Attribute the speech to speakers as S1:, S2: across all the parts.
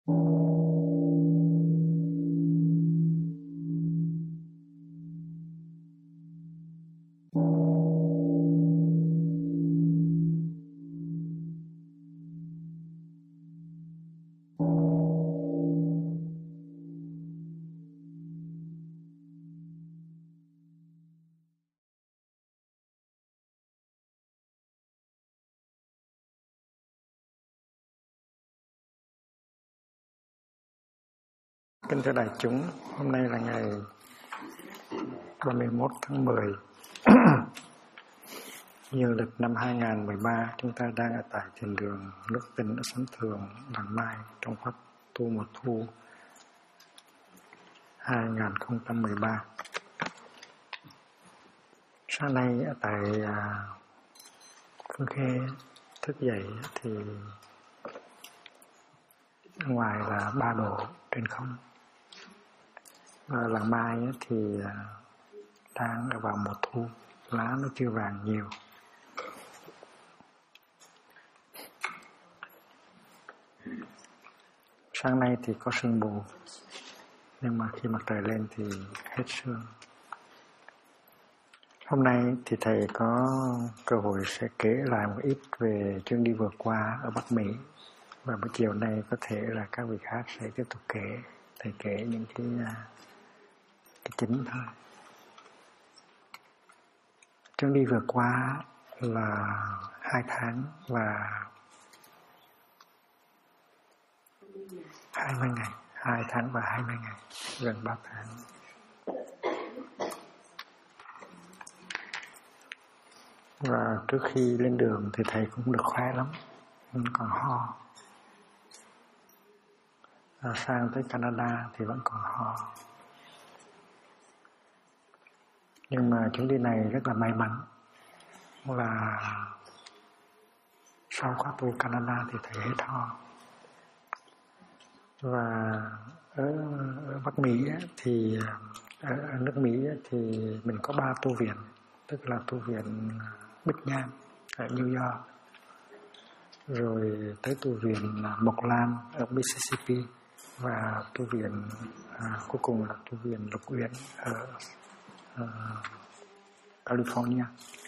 S1: Kính thưa đại chúng, hôm nay là ngày 31 tháng 10 dương lịch năm 2013. Chúng ta đang ở tại thiền đường Nước Tinh ở Xóm Thường, Làng Mai trong pháp tu mùa thu 2013. Sáng nay ở tại Phương Khê thức dậy thì ngoài là 3 độ trên không. Làng Mai thì đang vào mùa thu, lá nó chưa vàng nhiều. Sáng nay thì có sương mù, nhưng mà khi mặt trời lên thì hết sương. Hôm nay thì thầy có cơ hội sẽ kể lại một ít về chuyến đi vừa qua ở Bắc Mỹ. Và buổi chiều nay có thể là các vị khác sẽ tiếp tục kể. Thầy kể những cái chính thôi. Chuyến đi vừa qua là 2 tháng và 20 ngày. 2 tháng và 20 ngày, gần 3 tháng. Và trước khi lên đường thì thầy cũng được khỏe lắm, còn ho. Sang tới Canada thì vẫn còn ho. Nhưng mà chuyến đi này rất là may mắn là sau khóa tu Canada thì thầy hết ho. Và ở Bắc Mỹ thì ở nước Mỹ thì mình có 3 tu viện, tức là tu viện Bích Nham ở New York, rồi tới tu viện Mộc Lan ở Mississippi, và tu viện cuối cùng là tu viện Lục Uyển ở California.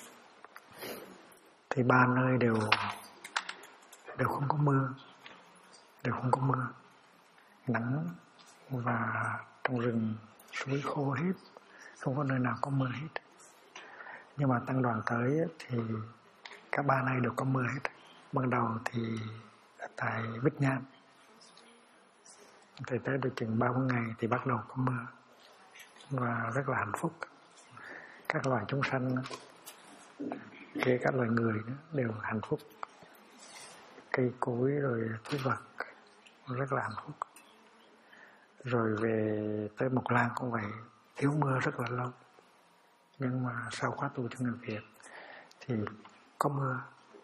S1: Thì 3 nơi đều không có mưa, nắng và trong rừng suối khô hết, không có nơi nào có mưa hết. Nhưng mà tăng đoàn tới thì các 3 nơi đều có mưa hết. Ban đầu thì ở tại Bích Nham, thầy tới được chừng 3-4 ngày thì bắt đầu có mưa và rất là hạnh phúc. Các loài chúng sanh, kể cả loài người nữa, đều hạnh phúc. Cây cối rồi thú vật rất là hạnh phúc. Rồi về tới Mộc Lan cũng vậy, thiếu mưa rất là lâu. Nhưng mà sau khóa tu cho người Việt thì có mưa.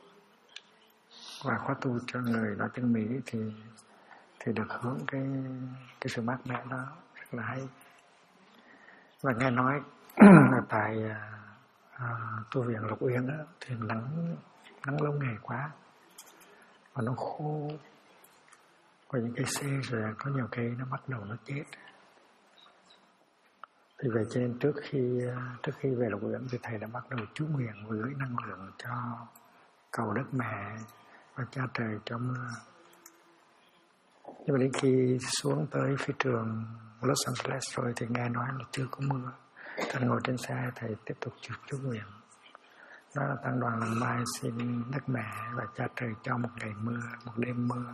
S1: Và khóa tu cho người ở chân Mỹ thì được hưởng cái sự mát mẻ đó, rất là hay. Và nghe nói là tại tu viện Lục Uyển đó, thì nắng lâu ngày quá và nó khô, và những cây xe rồi có nhiều cây nó bắt đầu nó chết. Thì vậy cho nên trước khi về Lục Uyển thì thầy đã bắt đầu chú nguyện và gửi năng lượng cho cầu đất mẹ và cha trời cho mưa. Nhưng mà đến khi xuống tới phía trường Los Angeles rồi thì nghe nói là chưa có mưa. Thầy ngồi trên xe, thầy tiếp tục chú nguyện. Đó là tăng đoàn Làng Mai xin đất mẹ và cha trời cho một ngày mưa, một đêm mưa.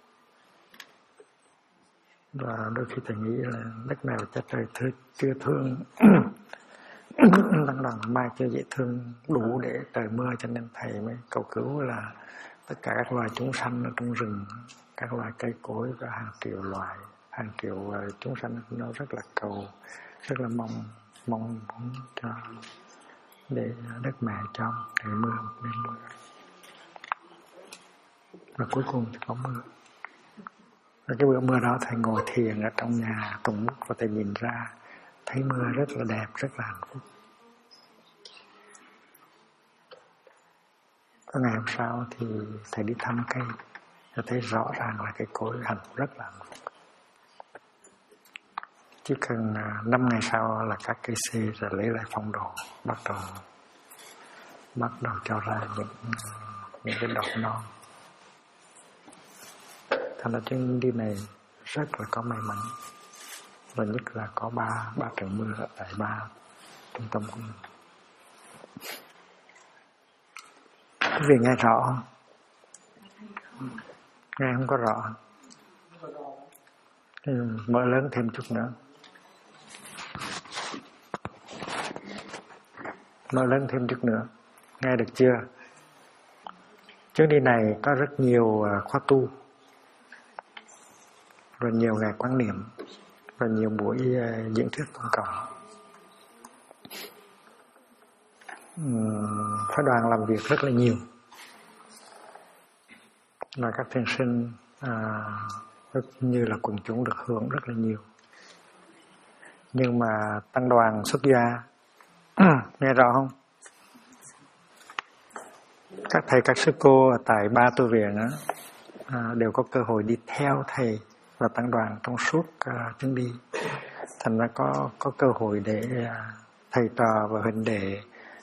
S1: Và đôi khi thầy nghĩ là đất mẹ và cha trời chưa thương tăng đoàn Làng Mai chưa dễ thương đủ để trời mưa, cho nên thầy mới cầu cứu là tất cả các loài chúng sanh ở trong rừng, các loài cây cối và hàng triệu loài, hàng triệu chúng sanh nó rất là cầu, rất là mong muốn cho để đất mẹ cho ngày mưa một đêm mưa. Và cuối cùng thì có mưa. Và cái bữa mưa đó thầy ngồi thiền ở trong nhà tùng bút và thầy nhìn ra thấy mưa rất là đẹp, rất là hạnh phúc. Có ngày hôm sau thì thầy đi thăm cây Cho thấy rõ ràng là cái cối hạnh rất là hạnh phúc. Chỉ cần 5 ngày sau là các cây xe sẽ lấy lại phong độ, bắt đầu cho ra những cái đọt non. Thành ra chuyến đi này rất là có may mắn, và nhất là có ba trận mưa ở tại 3 trung tâm của mình. Quý vị nghe rõ không? Nghe không có rõ. Mở lớn thêm chút nữa. Mở lớn thêm chút nữa. Nghe được chưa? Chuyến đi này có rất nhiều khóa tu, rồi nhiều ngày quán niệm, và nhiều buổi diễn thuyết công cộng. Phái đoàn làm việc rất là nhiều, và các thiền sinh như là quần chúng được hưởng rất là nhiều. Nhưng mà tăng đoàn xuất gia nghe rõ không? Các thầy các sư cô tại 3 tu viện đều có cơ hội đi theo thầy và tăng đoàn trong suốt chuyến đi. Thành ra có cơ hội để thầy trò và huynh đệ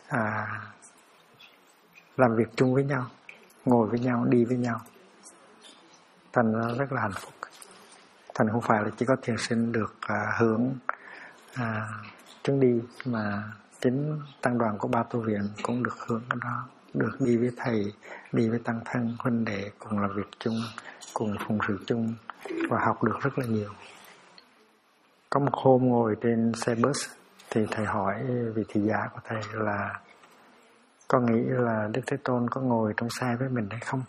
S1: làm việc chung với nhau, ngồi với nhau, đi với nhau. Thành ra rất là hạnh phúc. Thành không phải là chỉ có thiền sinh được hưởng chuyến đi, mà chính tăng đoàn của 3 tu viện cũng được hưởng cái đó, được đi với thầy, đi với tăng thân huynh đệ, cùng làm việc chung, cùng phụng sự chung, và học được rất là nhiều. Có một hôm ngồi trên xe bus thì thầy hỏi vị thị giả của thầy là có nghĩ là Đức Thế Tôn có ngồi trong xe với mình hay không?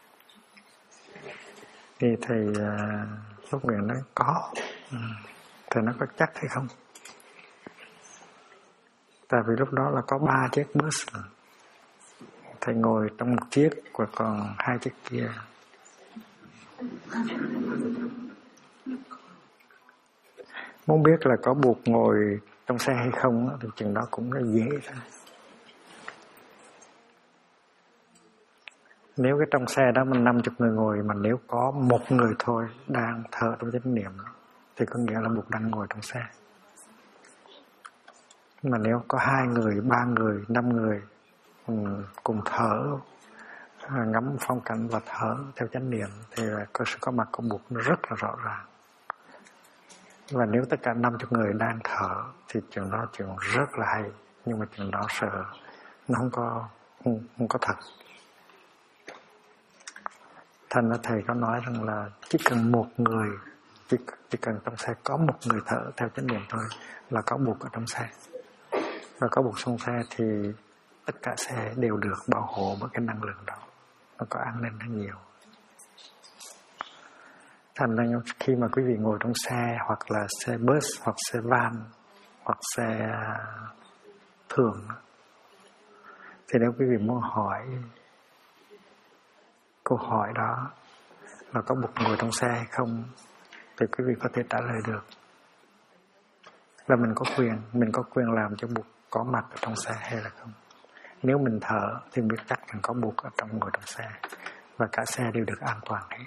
S1: Thì thầy lúc nguyện nói có. Thầy nói có chắc hay không? Tại vì lúc đó là có 3 chiếc bus, thầy ngồi trong một chiếc và còn 2 chiếc kia. Muốn biết là có buộc ngồi trong xe hay không thì chừng đó cũng là dễ thôi. Nếu cái trong xe đó mình 50 người ngồi, mà nếu có 1 người thôi đang thở trong chánh niệm thì có nghĩa là buộc đang ngồi trong xe. Mà nếu có 2 người, 3 người, 5 người cùng thở, ngắm phong cảnh và thở theo chánh niệm thì có sự có mặt của buộc nó rất là rõ ràng. Và nếu tất cả 50 người đang thở thì chuyện đó chuyện rất là hay, nhưng mà chuyện đó sợ nó không có thật. Thành ra thầy có nói rằng là chỉ cần 1 người, chỉ cần trong xe có 1 người thở theo chánh niệm thôi là có buộc ở trong xe. Và có buộc trong xe thì tất cả xe đều được bảo hộ bởi cái năng lượng đó, nó có an ninh hơn nhiều. Thành ra khi mà quý vị ngồi trong xe, hoặc là xe bus, hoặc xe van, hoặc xe thường, thì nếu quý vị muốn hỏi câu hỏi đó là có buộc ngồi trong xe hay không, thì quý vị có thể trả lời được là mình có quyền làm cho buộc có mặt ở trong xe hay là không. Nếu mình thở thì biết chắc mình có buộc ở ngồi trong xe, và cả xe đều được an toàn hết.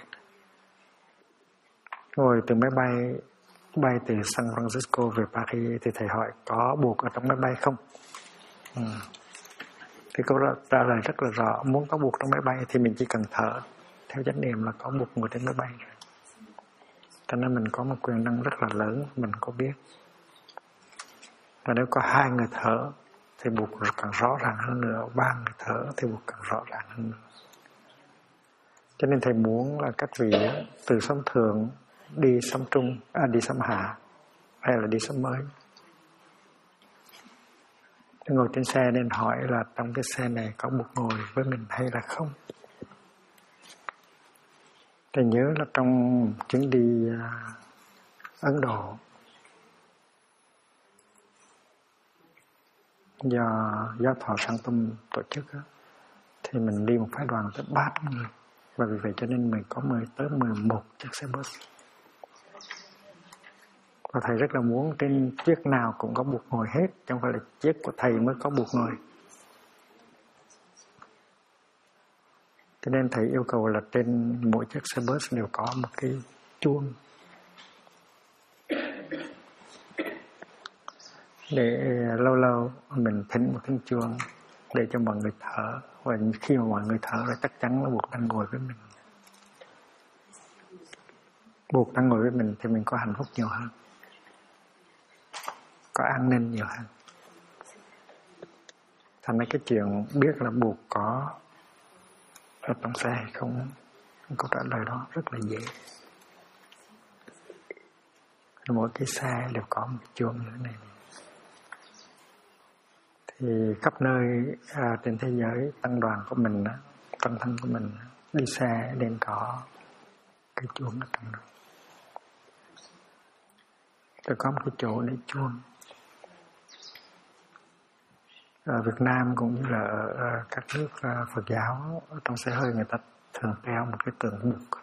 S1: Ngồi từ máy bay từ San Francisco về Paris thì thầy hỏi có buộc ở trong máy bay không? Thì câu trả lời rất là rõ. Muốn có buộc trong máy bay thì mình chỉ cần thở theo chánh niệm là có buộc ngồi trên máy bay. Cho nên mình có một quyền năng rất là lớn, mình có biết. Và nếu có 2 người thở thì buộc càng rõ ràng hơn nữa, 3 người thở thì buộc càng rõ ràng hơn nữa. Cho nên thầy muốn là các vị từ sống thượng đi sống trung, đi sống hạ, hay là đi sống mới. Ngồi trên xe nên hỏi là trong cái xe này có buộc ngồi với mình hay là không. Thầy nhớ là trong chuyến đi Ấn Độ, do Thọ Sang Tâm tổ chức thì mình đi một phái đoàn tới 300 người, và vì vậy cho nên mình có tới 11 chiếc xe bus. Và thầy rất là muốn trên chiếc nào cũng có buộc ngồi hết, chứ không phải là chiếc của thầy mới có buộc ngồi. Cho nên thầy yêu cầu là trên mỗi chiếc xe bus đều có một cái chuông để lâu lâu mình thỉnh một tiếng chuông để cho mọi người thở, và khi mà mọi người thở là chắc chắn là buộc đang ngồi với mình. Buộc đang ngồi với mình thì mình có hạnh phúc nhiều hơn, có an ninh nhiều hơn. Thành ra cái chuyện biết là buộc có ở trong xe hay không, câu trả lời đó rất là dễ. Mỗi cái xe đều có một chuông như thế này. Thì khắp nơi trên thế giới, tăng đoàn của mình, tăng thân của mình đi xe nên có cái chuông ở trong đó. Tôi có một cái chỗ để chuông. Ở Việt Nam cũng như là ở các nước Phật giáo, ở trong xe hơi người ta thường đeo một cái tượng Bụt,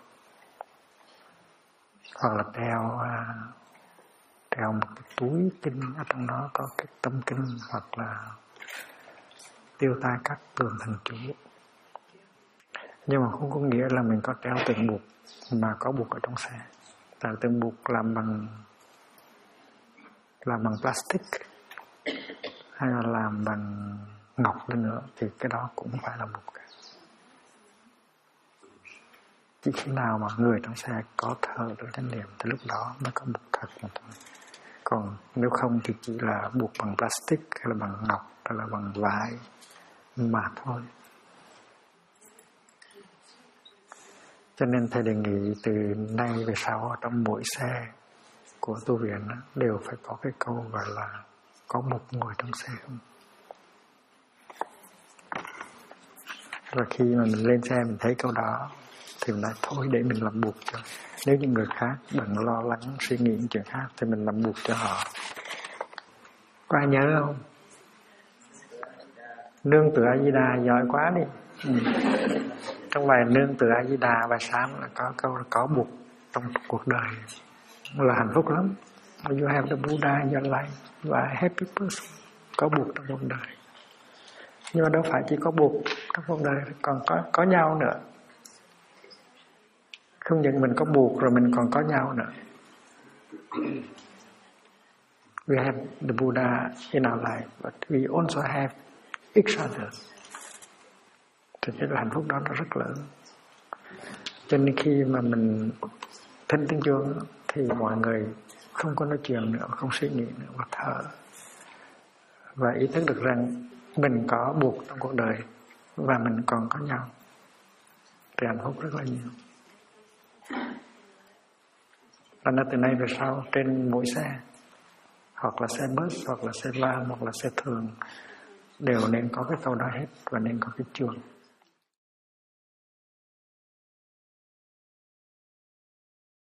S1: hoặc là đeo một cái túi kinh, ở trong đó có cái tâm kinh, hoặc là tiêu tai các tường thần chú. Nhưng mà không có nghĩa là mình có đeo tượng Bụt mà có Bụt ở trong xe. Tại tượng Bụt làm bằng plastic hay là làm bằng ngọc lên nữa thì cái đó cũng phải là Bụt cả. Chỉ khi nào mà người trong xe có thờ được chánh niệm thì lúc đó mới có Bụt thật mà thôi. Còn nếu không thì chỉ là Bụt bằng plastic hay là bằng ngọc hay là bằng vải mà thôi. Cho nên thầy đề nghị từ nay về sau trong mỗi xe của tu viện đều phải có cái câu gọi là có Bụt ngồi trong xe không. Và khi mà mình lên xe mình thấy câu đó thì mình nói thôi để mình làm Bụt cho. Nếu những người khác đừng lo lắng suy nghĩ những chuyện khác thì mình làm Bụt cho họ. Có ai nhớ không? Nương tựa A Di Đà giỏi quá đi. Trong bài nương tựa A Di Đà bài sáng là có câu là có Bụt trong cuộc đời là hạnh phúc lắm. You have the Buddha in your life và happy person. Có Bụt trong cuộc đời. Nhưng mà đâu phải chỉ có Bụt trong cuộc đời, còn có nhau nữa. Không những mình có Bụt rồi mình còn có nhau nữa. We have the Buddha in our life, but we also have each other. Thì cái hạnh phúc đó nó rất lớn. Cho nên khi mà mình thinh tiếng chuông thì mọi người không có nói chuyện nữa, không suy nghĩ nữa, mà thở. Và ý thức được rằng mình có Bụt trong cuộc đời và mình còn có nhau. Thì hạnh phúc rất là nhiều. Và nó từ nay về sau trên mỗi xe, hoặc là xe bus, hoặc là xe van, hoặc là xe thường, đều nên có cái câu đó hết và nên có cái chuông.